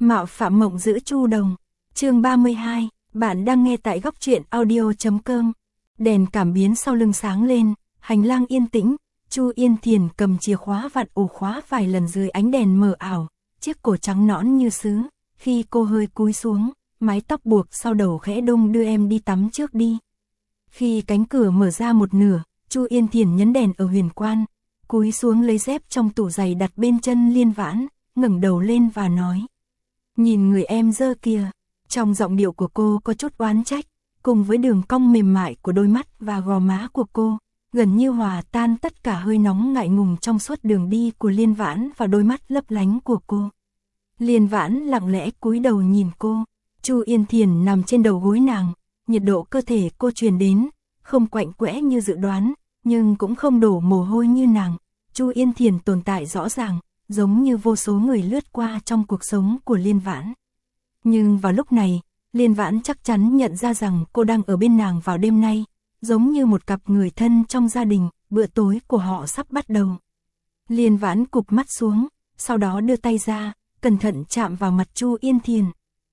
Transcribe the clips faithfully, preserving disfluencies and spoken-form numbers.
Mạo phạm mộng giữa Chu Đồng. Chương ba mươi hai, bạn đang nghe tại góc truyện audio chấm com. Đèn cảm biến sau lưng sáng lên, hành lang yên tĩnh, Chu Yên Thiền cầm chìa khóa vặn ổ khóa vài lần dưới ánh đèn mờ ảo, chiếc cổ trắng nõn như sứ, khi cô hơi cúi xuống, mái tóc buộc sau đầu khẽ đung đưa em đi tắm trước đi. Khi cánh cửa mở ra một nửa, Chu Yên Thiền nhấn đèn ở huyền quan, cúi xuống lấy dép trong tủ giày đặt bên chân Liên Vãn, ngẩng đầu lên và nói: "Nhìn người em dơ kìa." Trong giọng điệu của cô có chút oán trách, cùng với đường cong mềm mại của đôi mắt và gò má của cô, gần như hòa tan tất cả hơi nóng ngại ngùng trong suốt đường đi của Liên Vãn và đôi mắt lấp lánh của cô. Liên Vãn lặng lẽ cúi đầu nhìn cô, Chu Yên Thiền nằm trên đầu gối nàng, nhiệt độ cơ thể cô truyền đến, không quạnh quẽ như dự đoán, nhưng cũng không đổ mồ hôi như nàng. Chu Yên Thiền tồn tại rõ ràng, giống như vô số người lướt qua trong cuộc sống của Liên Vãn. Nhưng vào lúc này, Liên Vãn chắc chắn nhận ra rằng cô đang ở bên nàng vào đêm nay, giống như một cặp người thân trong gia đình, bữa tối của họ sắp bắt đầu. Liên Vãn cụp mắt xuống, sau đó đưa tay ra, cẩn thận chạm vào mặt Chu Yên Thiền.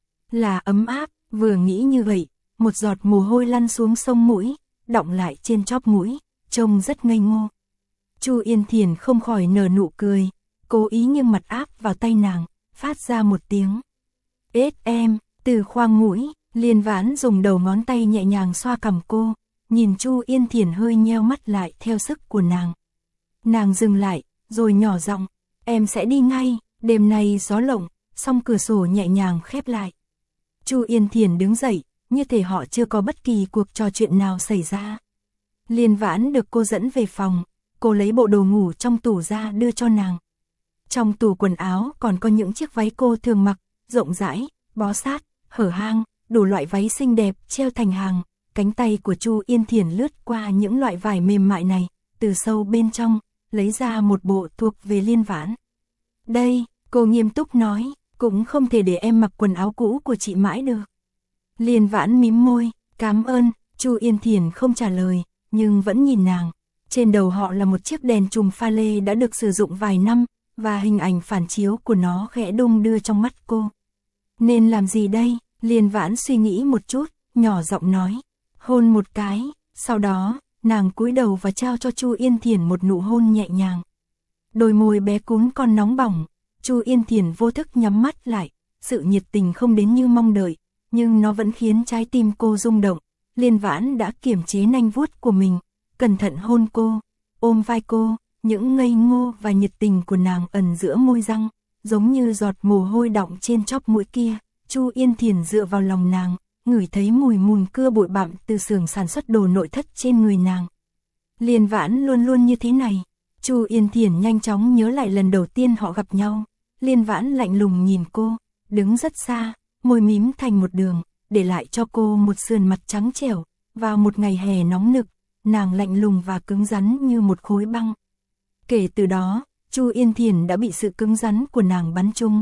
Là ấm áp, vừa nghĩ như vậy, một giọt mồ hôi lăn xuống sông mũi, đọng lại trên chóp mũi, trông rất ngây ngô. Chu Yên Thiền không khỏi nở nụ cười, cố ý nghiêng mặt áp vào tay nàng, phát ra một tiếng "Ết em", từ khoang mũi. Liên Vãn dùng đầu ngón tay nhẹ nhàng xoa cằm cô, nhìn Chu Yên Thiền hơi nheo mắt lại theo sức của nàng. Nàng dừng lại, rồi nhỏ giọng: "Em sẽ đi ngay, đêm nay gió lộng." Song cửa sổ nhẹ nhàng khép lại. Chu Yên Thiền đứng dậy, như thể họ chưa có bất kỳ cuộc trò chuyện nào xảy ra. Liên Vãn được cô dẫn về phòng, cô lấy bộ đồ ngủ trong tủ ra đưa cho nàng. Trong tủ quần áo còn có những chiếc váy cô thường mặc, rộng rãi, bó sát, hở hang, đủ loại váy xinh đẹp treo thành hàng. Cánh tay của Chu Yên Thiền lướt qua những loại vải mềm mại này, từ sâu bên trong, lấy ra một bộ thuộc về Liên Vãn. "Đây," cô nghiêm túc nói, "cũng không thể để em mặc quần áo cũ của chị mãi được." Liên Vãn mím môi, "Cảm ơn." Chu Yên Thiền không trả lời, nhưng vẫn nhìn nàng. Trên đầu họ là một chiếc đèn chùm pha lê đã được sử dụng vài năm, và hình ảnh phản chiếu của nó khẽ đung đưa trong mắt cô. "Nên làm gì đây?" Liên Vãn suy nghĩ một chút, nhỏ giọng nói: "Hôn một cái." Sau đó, nàng cúi đầu và trao cho Chu Yên Thiền một nụ hôn nhẹ nhàng. Đôi môi bé cún con nóng bỏng, Chu Yên Thiền vô thức nhắm mắt lại, sự nhiệt tình không đến như mong đợi, nhưng nó vẫn khiến trái tim cô rung động. Liên Vãn đã kiềm chế nanh vuốt của mình, cẩn thận hôn cô, ôm vai cô, những ngây ngô và nhiệt tình của nàng ẩn giữa môi răng, giống như giọt mồ hôi đọng trên chóp mũi kia. Chu Yên Thiền dựa vào lòng nàng, ngửi thấy mùi mùn cưa bụi bặm từ xưởng sản xuất đồ nội thất trên người nàng. Liên Vãn luôn luôn như thế này. Chu Yên Thiền nhanh chóng nhớ lại lần đầu tiên họ gặp nhau. Liên Vãn lạnh lùng nhìn cô, đứng rất xa, môi mím thành một đường, để lại cho cô một sườn mặt trắng trẻo. Vào một ngày hè nóng nực, nàng lạnh lùng và cứng rắn như một khối băng. Kể từ đó, Chu Yên Thiền đã bị sự cứng rắn của nàng bắn trúng.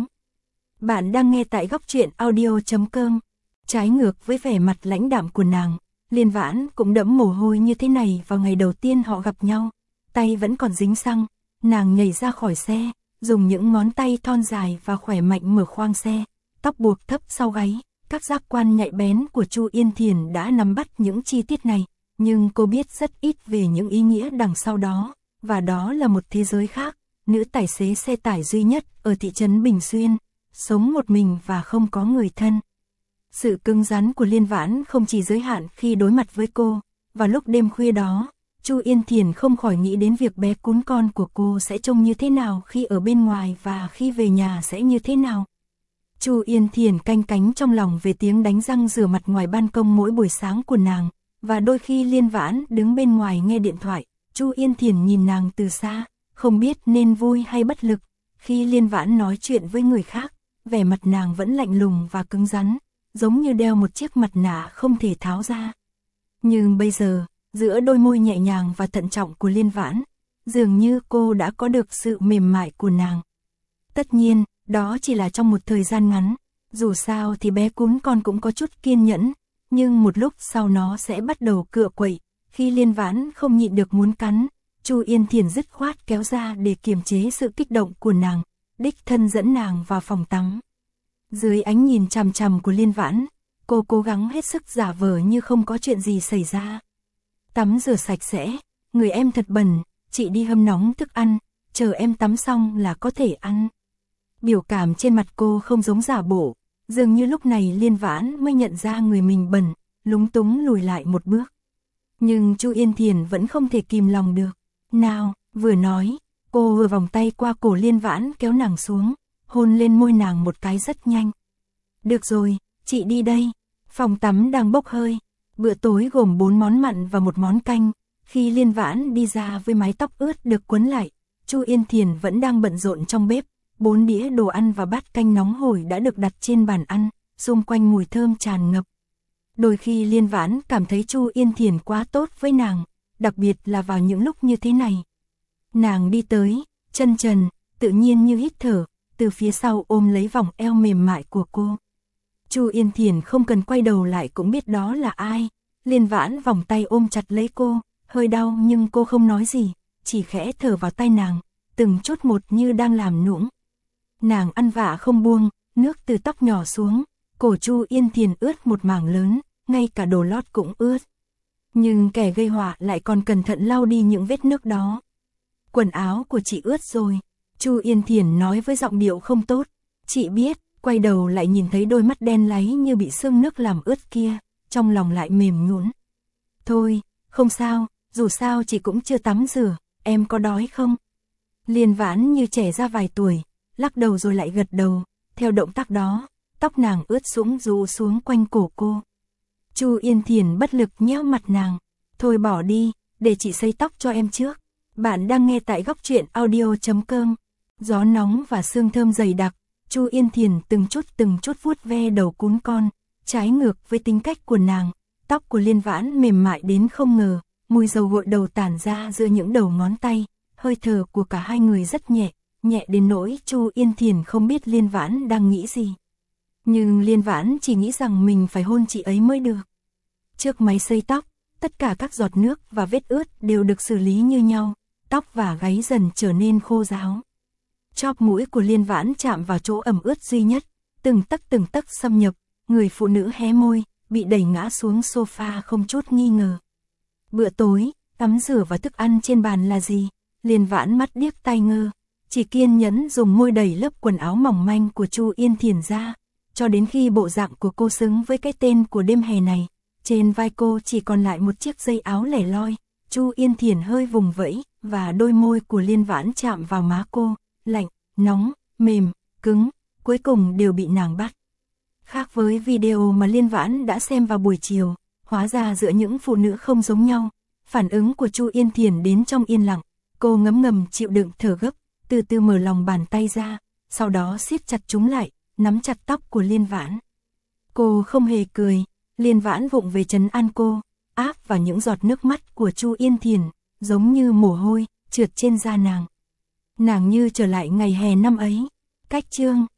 Bạn đang nghe tại góc truyện audio chấm com. Trái ngược với vẻ mặt lãnh đạm của nàng, Liên Vãn cũng đẫm mồ hôi như thế này vào ngày đầu tiên họ gặp nhau. Tay vẫn còn dính xăng, nàng nhảy ra khỏi xe, dùng những ngón tay thon dài và khỏe mạnh mở khoang xe, tóc buộc thấp sau gáy. Các giác quan nhạy bén của Chu Yên Thiền đã nắm bắt những chi tiết này, nhưng cô biết rất ít về những ý nghĩa đằng sau đó, và đó là một thế giới khác. Nữ tài xế xe tải duy nhất ở thị trấn Bình Xuyên, sống một mình và không có người thân. Sự cứng rắn của Liên Vãn không chỉ giới hạn khi đối mặt với cô. Vào lúc đêm khuya đó, Chu Yên Thiền không khỏi nghĩ đến việc bé cún con của cô sẽ trông như thế nào khi ở bên ngoài và khi về nhà sẽ như thế nào. Chu Yên Thiền canh cánh trong lòng về tiếng đánh răng rửa mặt ngoài ban công mỗi buổi sáng của nàng, và đôi khi Liên Vãn đứng bên ngoài nghe điện thoại, Chu Yên Thiền nhìn nàng từ xa, không biết nên vui hay bất lực. Khi Liên Vãn nói chuyện với người khác, vẻ mặt nàng vẫn lạnh lùng và cứng rắn, giống như đeo một chiếc mặt nạ không thể tháo ra. Nhưng bây giờ, giữa đôi môi nhẹ nhàng và thận trọng của Liên Vãn, dường như cô đã có được sự mềm mại của nàng. Tất nhiên, đó chỉ là trong một thời gian ngắn, dù sao thì bé cún con cũng có chút kiên nhẫn, nhưng một lúc sau nó sẽ bắt đầu cựa quậy. Khi Liên Vãn không nhịn được muốn cắn, Chu Yên Thiền dứt khoát kéo ra để kiềm chế sự kích động của nàng, đích thân dẫn nàng vào phòng tắm. Dưới ánh nhìn chằm chằm của Liên Vãn, cô cố gắng hết sức giả vờ như không có chuyện gì xảy ra. Tắm rửa sạch sẽ, người em thật bẩn, chị đi hâm nóng thức ăn, chờ em tắm xong là có thể ăn. Biểu cảm trên mặt cô không giống giả bộ, dường như lúc này Liên Vãn mới nhận ra người mình bẩn, lúng túng lùi lại một bước. Nhưng Chu Yên Thiền vẫn không thể kìm lòng được. Nào, vừa nói, cô vừa vòng tay qua cổ Liên Vãn kéo nàng xuống, hôn lên môi nàng một cái rất nhanh. Được rồi, chị đi đây. Phòng tắm đang bốc hơi. Bữa tối gồm bốn món mặn và một món canh. Khi Liên Vãn đi ra với mái tóc ướt được quấn lại, Chu Yên Thiền vẫn đang bận rộn trong bếp. Bốn đĩa đồ ăn và bát canh nóng hổi đã được đặt trên bàn ăn, xung quanh mùi thơm tràn ngập. Đôi khi Liên Vãn cảm thấy Chu Yên Thiền quá tốt với nàng, đặc biệt là vào những lúc như thế này. Nàng đi tới, chân trần, tự nhiên như hít thở, từ phía sau ôm lấy vòng eo mềm mại của cô. Chu Yên Thiền không cần quay đầu lại cũng biết đó là ai. Liên Vãn vòng tay ôm chặt lấy cô, hơi đau nhưng cô không nói gì, chỉ khẽ thở vào tay nàng, từng chút một như đang làm nũng. Nàng ăn vạ không buông, nước từ tóc nhỏ xuống, cổ Chu Yên Thiền ướt một mảng lớn, ngay cả đồ lót cũng ướt. Nhưng kẻ gây họa lại còn cẩn thận lau đi những vết nước đó. Quần áo của chị ướt rồi, Chu Yên Thiền nói với giọng điệu không tốt. Chị biết, quay đầu lại nhìn thấy đôi mắt đen láy như bị sương nước làm ướt kia, trong lòng lại mềm nhũn. Thôi, không sao, dù sao chị cũng chưa tắm rửa, em có đói không? Liên Vãn như trẻ ra vài tuổi, lắc đầu rồi lại gật đầu, theo động tác đó, tóc nàng ướt sũng rũ xuống quanh cổ cô. Chu Yên Thiền bất lực nhéo mặt nàng, thôi bỏ đi, để chị sấy tóc cho em trước. Bạn đang nghe tại góc truyện audio chấm com. Gió nóng và sương thơm dày đặc, Chu Yên Thiền từng chút từng chút vuốt ve đầu cún con, trái ngược với tính cách của nàng. Tóc của Liên Vãn mềm mại đến không ngờ, mùi dầu gội đầu tản ra giữa những đầu ngón tay, hơi thở của cả hai người rất nhẹ, nhẹ đến nỗi Chu Yên Thiền không biết Liên Vãn đang nghĩ gì. Nhưng Liên Vãn chỉ nghĩ rằng mình phải hôn chị ấy mới được. Trước máy sấy tóc, tất cả các giọt nước và vết ướt đều được xử lý như nhau, tóc và gáy dần trở nên khô ráo. Chóp mũi của Liên Vãn chạm vào chỗ ẩm ướt duy nhất, từng tấc từng tấc xâm nhập, người phụ nữ hé môi, bị đẩy ngã xuống sofa không chút nghi ngờ. Bữa tối, tắm rửa và thức ăn trên bàn là gì? Liên Vãn mắt điếc tai ngơ, chỉ kiên nhẫn dùng môi đẩy lớp quần áo mỏng manh của Chu Yên Thiền ra, cho đến khi bộ dạng của cô xứng với cái tên của đêm hè này. Trên vai cô chỉ còn lại một chiếc dây áo lẻ loi, Chu Yên Thiền hơi vùng vẫy, và đôi môi của Liên Vãn chạm vào má cô, lạnh, nóng, mềm, cứng, cuối cùng đều bị nàng bắt. Khác với video mà Liên Vãn đã xem vào buổi chiều, hóa ra giữa những phụ nữ không giống nhau. Phản ứng của Chu Yên Thiền đến trong yên lặng, cô ngấm ngầm chịu đựng thở gấp, từ từ mở lòng bàn tay ra, sau đó siết chặt chúng lại, nắm chặt tóc của Liên Vãn. Cô không hề cười, Liên Vãn vụng về trấn an cô, áp vào những giọt nước mắt của Chu Yên Thiền, giống như mồ hôi, trượt trên da nàng. Nàng như trở lại ngày hè năm ấy. Cách chương